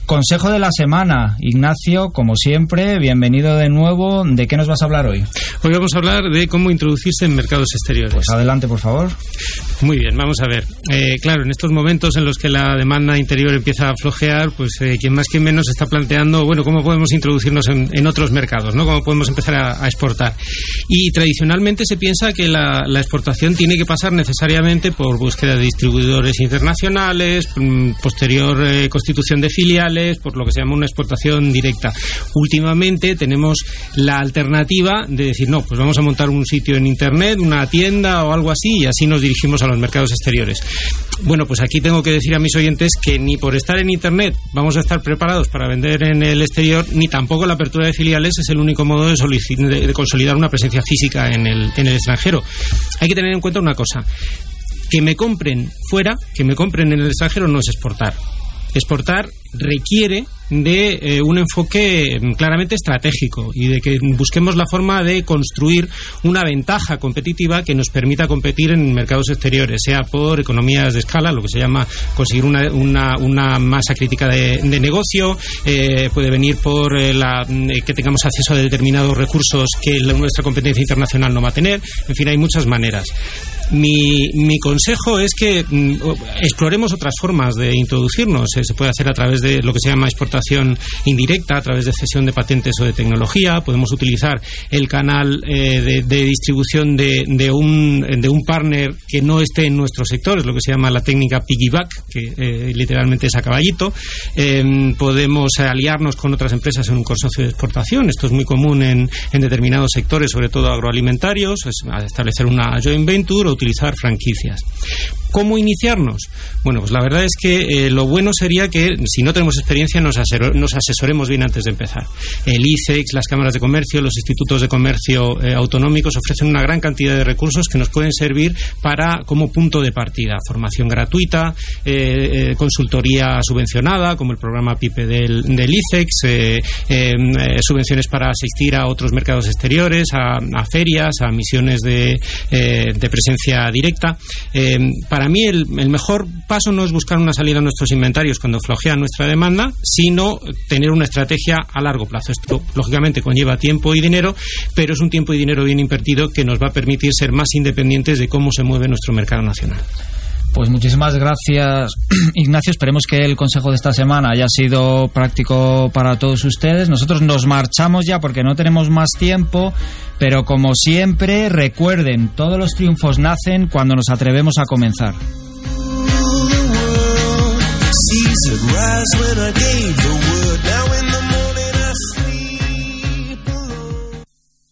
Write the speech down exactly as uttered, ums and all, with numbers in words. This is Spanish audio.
Consejo de la semana. Ignacio, como siempre, bienvenido de nuevo. ¿De qué nos vas a hablar hoy? Hoy vamos a hablar de cómo introducirse en mercados exteriores. Pues adelante, por favor. Muy bien, vamos a ver. Eh, claro, en estos momentos en los que la demanda interior empieza a flojear, pues eh, quien más quien menos está planteando, bueno, cómo podemos introducirnos en, en otros mercados, ¿no? Cómo podemos empezar a, a exportar. Y tradicionalmente se piensa que la, la exportación tiene que pasar necesariamente por búsqueda de distribuidores internacionales, posterior eh, constitución de filiales, por lo que se llama una exportación directa. Últimamente tenemos la alternativa de decir, no, pues vamos a montar un sitio en internet, una tienda o algo así, y así nos dirigimos a los mercados exteriores. Bueno, pues aquí tengo que decir a mis oyentes que ni por estar en internet vamos a estar preparados para vender en el exterior, ni tampoco la apertura de filiales es el único modo de, solic- de, de consolidar una presencia física en el, en el extranjero. Hay que tener en cuenta una cosa: que me compren fuera, que me compren en el extranjero no es exportar. Exportar requiere de eh, un enfoque claramente estratégico y de que busquemos la forma de construir una ventaja competitiva que nos permita competir en mercados exteriores, sea por economías de escala, lo que se llama conseguir una, una, una masa crítica de, de negocio, eh, puede venir por eh, la, eh, que tengamos acceso a determinados recursos que la, nuestra competencia internacional no va a tener. En fin, hay muchas maneras. Mi, mi consejo es que mm, exploremos otras formas de introducirnos. Eh, se puede hacer a través de lo que se llama exportación indirecta, a través de cesión de patentes o de tecnología. Podemos utilizar el canal eh, de, de distribución de, de, un, de un partner que no esté en nuestro sector, es lo que se llama la técnica piggyback, que eh, literalmente es a caballito. Eh, podemos aliarnos con otras empresas en un consorcio de exportación. Esto es muy común en, en determinados sectores, sobre todo agroalimentarios, es establecer una joint venture o utilizar franquicias. ¿Cómo iniciarnos? Bueno, pues la verdad es que eh, lo bueno sería que, si no tenemos experiencia, nos, asesor- nos asesoremos bien antes de empezar. El I C E X, las cámaras de comercio, los institutos de comercio eh, autonómicos ofrecen una gran cantidad de recursos que nos pueden servir para como punto de partida. Formación gratuita, eh, eh, consultoría subvencionada, como el programa PIPE del, del I C E X, eh, eh, subvenciones para asistir a otros mercados exteriores, a, a ferias, a misiones de, eh, de presencia directa. Eh, para mí el, el mejor paso no es buscar una salida a nuestros inventarios cuando flojea nuestra demanda, sino tener una estrategia a largo plazo. Esto lógicamente conlleva tiempo y dinero, pero es un tiempo y dinero bien invertido que nos va a permitir ser más independientes de cómo se mueve nuestro mercado nacional. Pues muchísimas gracias, Ignacio. Esperemos que el consejo de esta semana haya sido práctico para todos ustedes. Nosotros nos marchamos ya porque no tenemos más tiempo, pero como siempre, recuerden, todos los triunfos nacen cuando nos atrevemos a comenzar. Seas it rise when I gave the